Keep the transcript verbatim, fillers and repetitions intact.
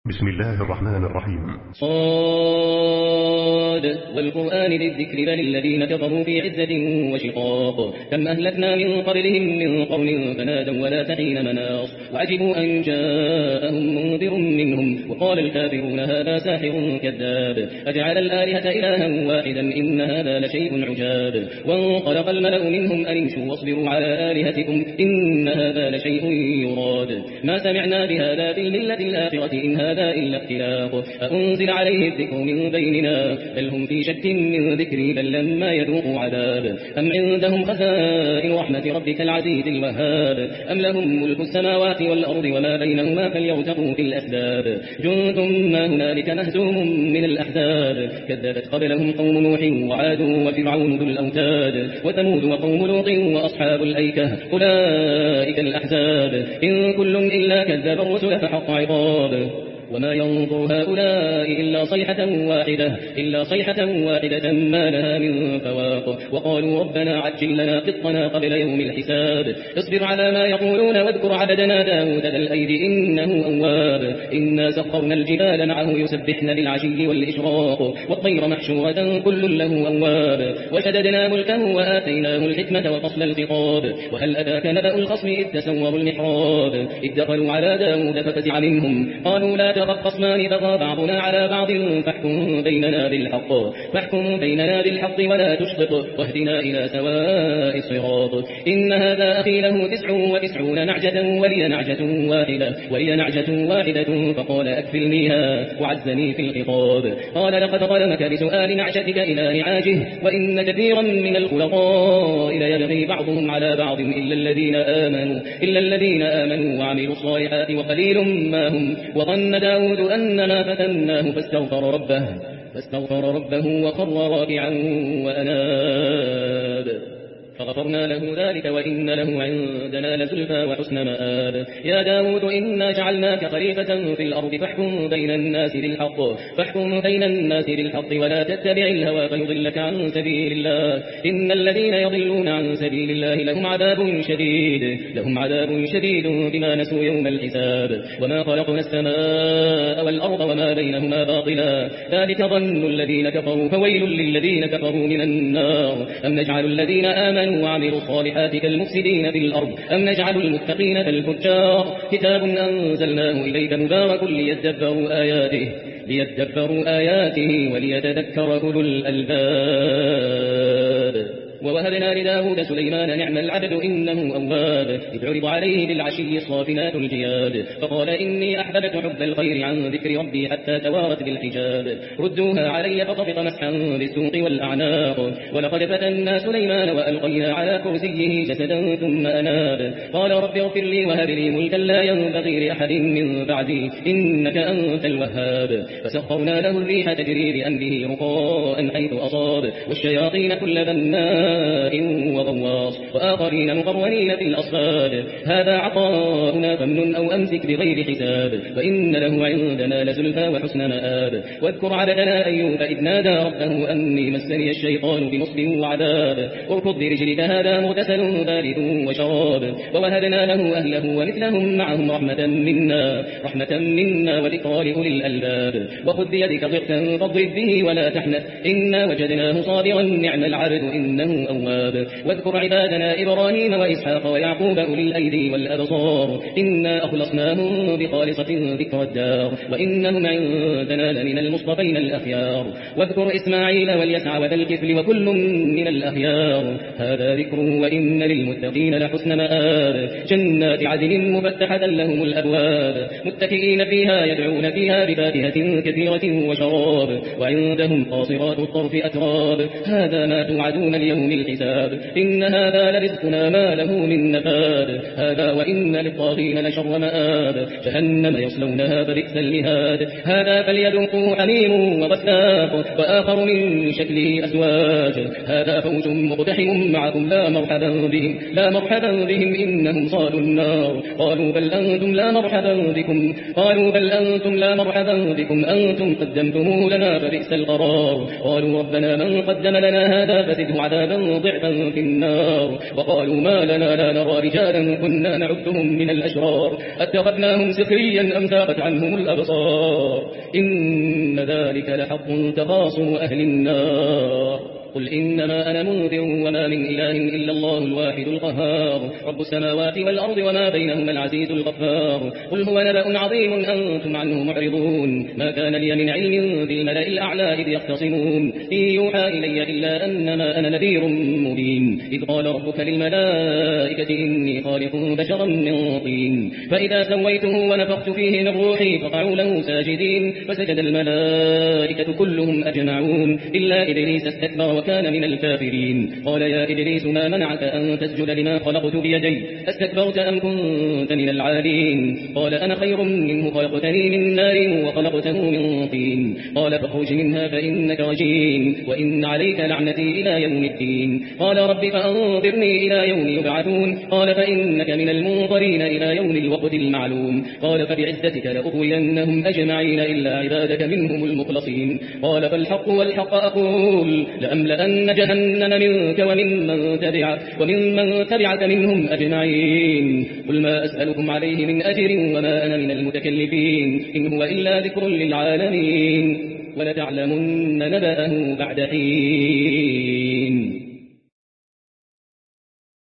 بسم الله الرحمن الرحيم. صاد والقرآن للذكر بل الذين كفروا في عزة وشقاق كم أهلكنا من قبلهم من قرن فنادوا ولا تحين مناص وعجبوا أن جاءهم منذر منهم وقال الكافرون هذا ساحر كذاب أجعل الآلهة إلها واحدا إن هذا لشيء عجاب وانطلق الملأ منهم أن امشوا واصبروا على آلهتكم إن هذا لشيء يراد ما سمعنا بهذا في الملة الآخرة إن هذا إلا اختلاق أأنزل عليه الذكر من بيننا بل هم في شك من ذكري بل لما يذوقوا عذاب أم عندهم خزائن رحمة ربك العزيز الوهاب أم لهم ملك السماوات والأرض وما بينهما فليرتقوا في الأسباب جند ما هنالك مهزوم من الأحزاب كذبت قبلهم قوم نوح وعاد وفرعون ذو الأوتاد وثمود وقوم لوط وأصحاب الأيكة أولئك الأحزاب إن كل إلا كذب الرسل فحق عقاب وما ينظر هؤلاء إلا صيحة واحدة إلا صيحة واحدة ما لها من فواق وقالوا ربنا عجل لنا قطنا قبل يوم الحساب اصبر على ما يقولون واذكر عبدنا داود ذا الأيد إنه أواب إنا سخرنا الجبال معه يسبحن بالعشي والإشراق والطير محشورة كل له أواب وشددنا ملكه وآتيناه الحكمة وفصل الخطاب وهل أتاك نبأ الخصم إذ تسوروا المحراب إذ دخلوا على داود ففزع منهم قالوا لا تخف خصمان بغى بعضنا على بعض فاحكم بيننا بالحق فاحكم بيننا بالحق ولا تشطط واهدنا إلى سواء الصراط إن هذا أخي له تسع وتسعون نعجة ولي نعجة واحدة ولي نعجة واحدة فقال أكفلنيها وعزني في الخطاب قال لقد ظلمك بسؤال نعجتك إلى نعاجه وإن كثيرا من الخلقاء ليبغي بعضهم على بعض إلا الذين آمنوا إلا الذين آمنوا وعملوا الصالحات وقليل ما هم وظن داود أنما فتناه فاستغفر ربه فاستغفر ربه وخر راكعا وأناب فغفرنا له ذلك وإن له عندنا لزلفى وحسن مآب يا داود إنا جعلناك خليفة في الأرض فاحكم بين الناس بالحق فاحكم بين الناس بالحق ولا تتبع الهوى فيضلك عن سبيل الله إن الذين يضلون عن سبيل الله لهم عذاب شديد لهم عذاب شديد بما نسوا يوم الحساب وما خلقنا السماء والأرض وما بينهما باطلا ذلك ظن الذين كفروا فويل للذين كفروا من النار أم نجعل الذين آمنوا وعملوا الصالحات كالمفسدين في الأرض أم نجعل المتقين كالفجار كتاب أنزلناه إليك مبارك ليدبروا آياته ليدبروا آياته وليتذكر أولو الألباب ووهبنا لداود سليمان نعم العبد إنه أواب إذ عرض عليه بالعشي الصافنات الجياد فقال إني أحببت حب الخير عن ذكر ربي حتى توارت بالحجاب ردوها علي فطفق مسحا بالسوق والأعناق ولقد فتنا سليمان وألقينا على كرسيه جسدا ثم أناب قال رب اغفر لي وهب لي ملكا لا ينبغي لأحد من بعدي إنك أنت الوهاب فسخرنا له الريح تجري بأمره رخاء حيث أصاب والشياطين كل بناء وغواص وآخرين مقرنين في الأصفاد هذا عطاؤنا فامنن أو أمسك بغير حساب وإن له عندنا لزلفى وحسن مآب واذكر عبدنا أيوب إذ نادى ربه أني مسني الشيطان بنصب وعذاب اركض برجلك هذا مغتسل بارد وشراب ووهبنا له أهله ومثلهم معهم رحمة منا رحمة منا وذكرى لأولي الألباب وخذ بيدك ضغثا فاضرب به ولا تحنث إنا وجدناه صابرا نعم العبد إنه أواب واذكر عبادنا إبراهيم وإسحاق ويعقوب أولي الأيدي والأبصار إنا أخلصناهم بخالصة ذكر الدار وإنهم عندنا لمن المصطفين الأخيار واذكر إسماعيل واليسع وذا الكفل وكل من الأخيار هذا ذكر وإن للمتقين لحسن مآب جنات عدن مفتحة لهم الأبواب متكئين فيها يدعون فيها بفاكهة كثيرة وشراب وعندهم قاصرات الطرف أتراب هذا ما توعدون اليوم الحساب إن هذا لرزقنا ما له من نفاد هذا وإن للطاغين لشر مآب جهنم يصلونها فبئس المهاد هذا فليذوقوا حميم وغساق وآخر من شكله أزواج هذا فوج مقتحم معكم لا مرحبا بهم لا مرحبا بهم إنهم صالوا النار قالوا بل أنتم لا مرحبا بكم قالوا بل أنتم لا مرحبا بكم أنتم قدمتموه لنا فبئس القرار قالوا ربنا من قدم لنا هذا فزده عذابا ضعفا ضعفا في النار. وقالوا ما لنا لا نرى رجالا كنا نعدهم من الأشرار اتخذناهم سخريا أم ثابت عنهم الأبصار إن ذلك لحق تخاصم أهل النار. قل إنما أنا منذر وما من إله إلا الله الواحد القهار رب السماوات والأرض وما بينهما العزيز الغفار. قل هو نبأ عظيم أنتم عنه معرضون ما كان لي من علم بالملأ الأعلى إذ يختصمون إن يوحى إلي إلا أنما أنا نذير مبين إذ قال ربك للملائكة إني خالق بشرا من طين فإذا سويته ونفخت فيه من روحي فقعوا له ساجدين فسجد الملائكة كلهم أجمعون إلا إبليس استكبر وكان من الكافرين. قال يا إبليس ما منعك أن تسجد لما خلقت بيدي أستكبرت أم كنت من العالين؟ قال أنا خير منه خلقتني من نار وخلقته من طين قال فاخرج منها فإنك رجيم وإن عليك لعنتي إلى يوم الدين. قال رب فأنظرني إلى يوم يبعثون قال فإنك من المنظرين إلى يوم الوقت المعلوم. قال فبعزتك لأغوينهم أجمعين إلا عبادك منهم المخلصين. قال فالحق والحق أقول لأملأن جهنم منك وممن تبعك وممن تبعك منهم أجمعين. قل ما أسألكم عليه من أجر وما أنا من المتكلفين إن هو إلا ذكر للعالمين ولتعلمن نبأه بعد حين.